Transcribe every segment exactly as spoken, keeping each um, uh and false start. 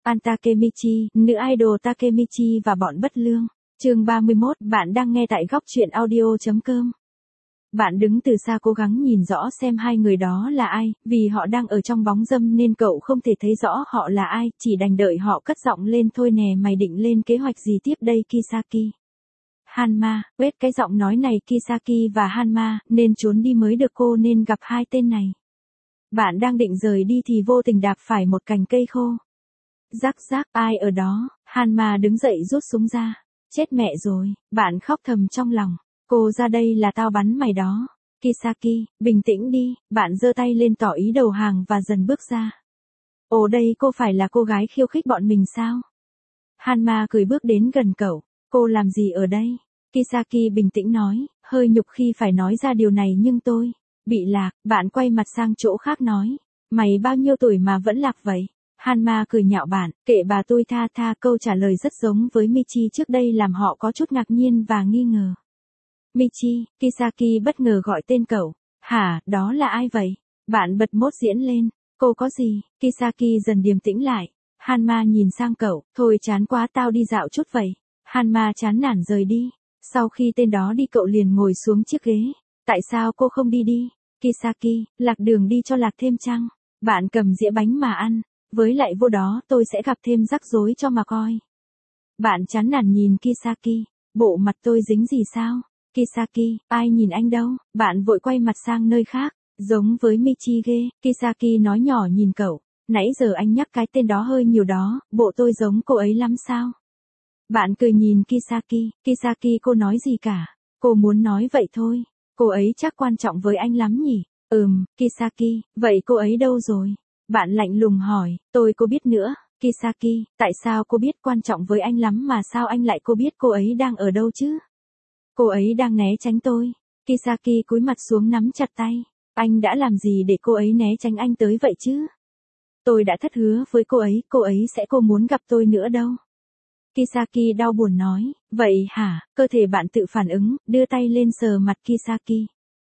An Takemichi, nữ idol Takemichi và bọn bất lương. Chương ba mươi mốt, bạn đang nghe tại góc truyện audio chấm com. Bạn đứng từ xa cố gắng nhìn rõ xem hai người đó là ai, vì họ đang ở trong bóng râm nên cậu không thể thấy rõ họ là ai, chỉ đành đợi họ cất giọng lên thôi nè. Mày định lên kế hoạch gì tiếp đây Kisaki? Hanma, quét cái giọng nói này Kisaki và Hanma, nên trốn đi mới được, cô nên gặp hai tên này. Bạn đang định rời đi thì vô tình đạp phải một cành cây khô. Rắc rắc, ai ở đó? Hanma đứng dậy rút súng ra. Chết mẹ rồi, bạn khóc thầm trong lòng. Cô ra đây là tao bắn mày đó. Kisaki, bình tĩnh đi, bạn giơ tay lên tỏ ý đầu hàng và dần bước ra. Ồ đây cô phải là cô gái khiêu khích bọn mình sao? Hanma cười bước đến gần cậu. Cô làm gì ở đây? Kisaki bình tĩnh nói, hơi nhục khi phải nói ra điều này nhưng tôi bị lạc. Bạn quay mặt sang chỗ khác nói, mày bao nhiêu tuổi mà vẫn lạc vậy? Hanma cười nhạo bạn, kệ bà tôi tha tha. Câu trả lời rất giống với Michi trước đây làm họ có chút ngạc nhiên và nghi ngờ. Michi, Kisaki bất ngờ gọi tên cậu. Hả, đó là ai vậy? Bạn bật mốt diễn lên. Cô có gì? Kisaki dần điềm tĩnh lại. Hanma nhìn sang cậu, thôi chán quá tao đi dạo chút vậy. Hanma chán nản rời đi. Sau khi tên đó đi cậu liền ngồi xuống chiếc ghế. Tại sao cô không đi đi? Kisaki, lạc đường đi cho lạc thêm chăng? Bạn cầm dĩa bánh mà ăn. Với lại vô đó tôi sẽ gặp thêm rắc rối cho mà coi. Bạn chán nản nhìn Kisaki. Bộ mặt tôi dính gì sao? Kisaki, ai nhìn anh đâu? Bạn vội quay mặt sang nơi khác. Giống với Michi ghê. Kisaki nói nhỏ nhìn cậu. Nãy giờ anh nhắc cái tên đó hơi nhiều đó. Bộ tôi giống cô ấy lắm sao? Bạn cười nhìn Kisaki. Kisaki cô nói gì cả? Cô muốn nói vậy thôi. Cô ấy chắc quan trọng với anh lắm nhỉ? Ừm, Kisaki, vậy cô ấy đâu rồi? Bạn lạnh lùng hỏi, tôi cô biết nữa. Kisaki, tại sao cô biết quan trọng với anh lắm mà sao anh lại cô biết cô ấy đang ở đâu chứ? Cô ấy đang né tránh tôi. Kisaki cúi mặt xuống nắm chặt tay. Anh đã làm gì để cô ấy né tránh anh tới vậy chứ? Tôi đã thất hứa với cô ấy, cô ấy sẽ không muốn gặp tôi nữa đâu. Kisaki đau buồn nói, vậy hả? Cơ thể bạn tự phản ứng, đưa tay lên sờ mặt Kisaki.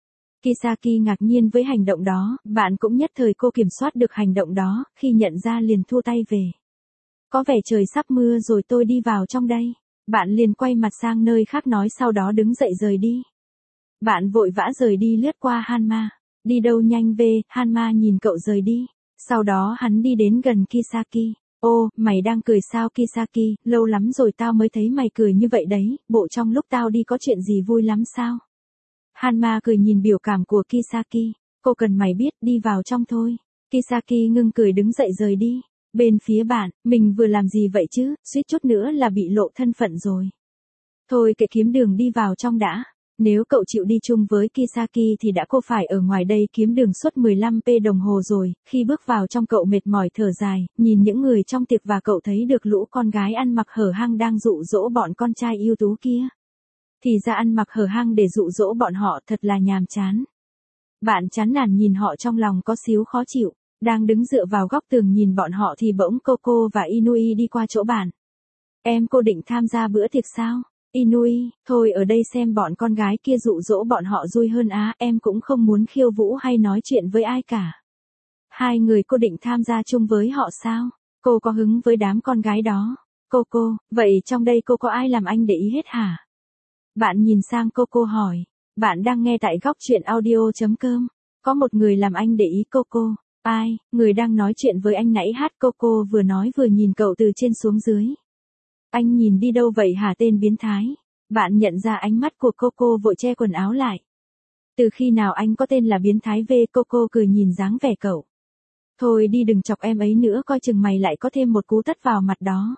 Kisaki ngạc nhiên với hành động đó, bạn cũng nhất thời cô kiểm soát được hành động đó, khi nhận ra liền thua tay về. Có vẻ trời sắp mưa rồi, tôi đi vào trong đây. Bạn liền quay mặt sang nơi khác nói, sau đó đứng dậy rời đi. Bạn vội vã rời đi lướt qua Hanma. Đi đâu nhanh về? Hanma nhìn cậu rời đi. Sau đó hắn đi đến gần Kisaki. Ô, mày đang cười sao Kisaki? Lâu lắm rồi tao mới thấy mày cười như vậy đấy, bộ trong lúc tao đi có chuyện gì vui lắm sao? Hanma cười nhìn biểu cảm của Kisaki. Cô cần mày biết, đi vào trong thôi. Kisaki ngưng cười đứng dậy rời đi. Bên phía bạn, mình vừa làm gì vậy chứ, suýt chút nữa là bị lộ thân phận rồi. Thôi kệ, kiếm đường đi vào trong đã. Nếu cậu chịu đi chung với Kisaki thì đã cô phải ở ngoài đây kiếm đường suốt mười lăm phút đồng hồ rồi. Khi bước vào trong cậu mệt mỏi thở dài, nhìn những người trong tiệc và cậu thấy được lũ con gái ăn mặc hở hang đang dụ dỗ bọn con trai ưu tú kia. Thì ra ăn mặc hở hang để dụ dỗ bọn họ thật là nhàm chán. Bạn chán nản nhìn họ trong lòng có xíu khó chịu. Đang đứng dựa vào góc tường nhìn bọn họ thì bỗng Coco và Inui đi qua chỗ bạn. Em cô định tham gia bữa tiệc sao? Inui, thôi ở đây xem bọn con gái kia dụ dỗ bọn họ vui hơn á, em cũng không muốn khiêu vũ hay nói chuyện với ai cả. Hai người cô định tham gia chung với họ sao? Cô có hứng với đám con gái đó. Coco, vậy trong đây cô có ai làm anh để ý hết hả? Bạn nhìn sang Coco hỏi. Bạn đang nghe tại góc truyện audio chấm com. Có một người làm anh để ý Coco. Ai? Người đang nói chuyện với anh nãy hát. Coco vừa nói vừa nhìn cậu từ trên xuống dưới. Anh nhìn đi đâu vậy hả tên biến thái? Bạn nhận ra ánh mắt của Coco vội che quần áo lại. Từ khi nào anh có tên là biến thái về? Coco cười nhìn dáng vẻ cậu. Thôi đi đừng chọc em ấy nữa, coi chừng mày lại có thêm một cú tát vào mặt đó.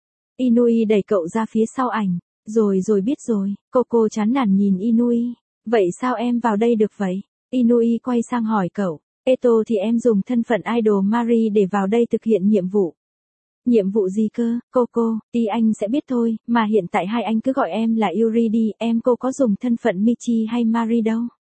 Inui đẩy cậu ra phía sau ảnh. Rồi rồi biết rồi. Coco chán nản nhìn Inui. Vậy sao em vào đây được vậy? Inui quay sang hỏi cậu. Eto thì em dùng thân phận idol Mari để vào đây thực hiện nhiệm vụ. Nhiệm vụ gì cơ, Coco? Thì anh sẽ biết thôi, mà hiện tại hai anh cứ gọi em là Yuri đi, em cô có dùng thân phận Michi hay Mari đâu.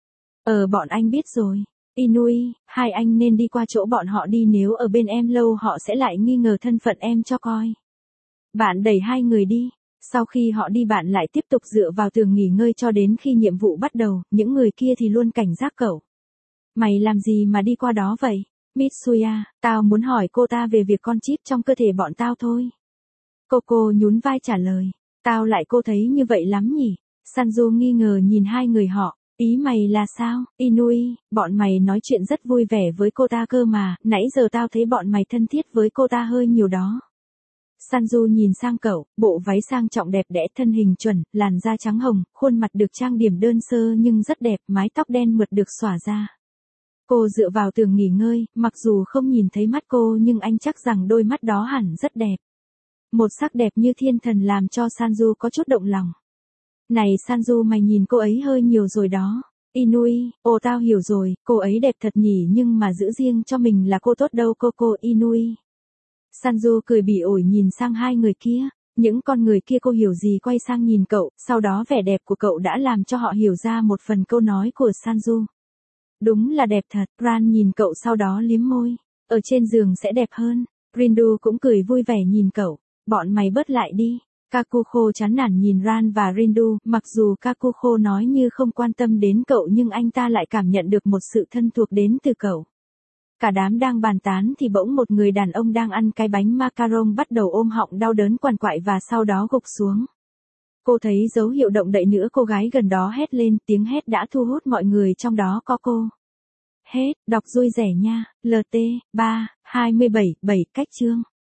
Ờ bọn anh biết rồi. Inui, hai anh nên đi qua chỗ bọn họ đi, nếu ở bên em lâu họ sẽ lại nghi ngờ thân phận em cho coi. Bạn đẩy hai người đi. Sau khi họ đi bạn lại tiếp tục dựa vào tường nghỉ ngơi cho đến khi nhiệm vụ bắt đầu, những người kia thì luôn cảnh giác cậu. Mày làm gì mà đi qua đó vậy? Mitsuya, tao muốn hỏi cô ta về việc con chip trong cơ thể bọn tao thôi. Coco nhún vai trả lời. Tao lại cô thấy như vậy lắm nhỉ? Sanju nghi ngờ nhìn hai người họ. Ý mày là sao? Inui, bọn mày nói chuyện rất vui vẻ với cô ta cơ mà, nãy giờ tao thấy bọn mày thân thiết với cô ta hơi nhiều đó. Sanju nhìn sang cậu, bộ váy sang trọng đẹp đẽ, thân hình chuẩn, làn da trắng hồng, khuôn mặt được trang điểm đơn sơ nhưng rất đẹp, mái tóc đen mượt được xõa ra. Cô dựa vào tường nghỉ ngơi, mặc dù không nhìn thấy mắt cô nhưng anh chắc rằng đôi mắt đó hẳn rất đẹp. Một sắc đẹp như thiên thần làm cho Sanju có chút động lòng. Này Sanju, mày nhìn cô ấy hơi nhiều rồi đó. Inui, ồ tao hiểu rồi, cô ấy đẹp thật nhỉ, nhưng mà giữ riêng cho mình là cô tốt đâu Coco. Inui. Sanju cười bỉ ổi nhìn sang hai người kia. Những con người kia cô hiểu gì quay sang nhìn cậu, sau đó vẻ đẹp của cậu đã làm cho họ hiểu ra một phần câu nói của Sanju. Đúng là đẹp thật. Ran nhìn cậu sau đó liếm môi. Ở trên giường sẽ đẹp hơn. Rindu cũng cười vui vẻ nhìn cậu. Bọn mày bớt lại đi. Kakuko chán nản nhìn Ran và Rindu, mặc dù Kakuko nói như không quan tâm đến cậu nhưng anh ta lại cảm nhận được một sự thân thuộc đến từ cậu. Cả đám đang bàn tán thì bỗng một người đàn ông đang ăn cái bánh macaron bắt đầu ôm họng đau đớn quằn quại và sau đó gục xuống. Cô thấy dấu hiệu động đậy nữa, cô gái gần đó hét lên, tiếng hét đã thu hút mọi người, trong đó có cô. Hết, đọc vui vẻ nha, L T, ba, hai mươi bảy, bảy cách chương.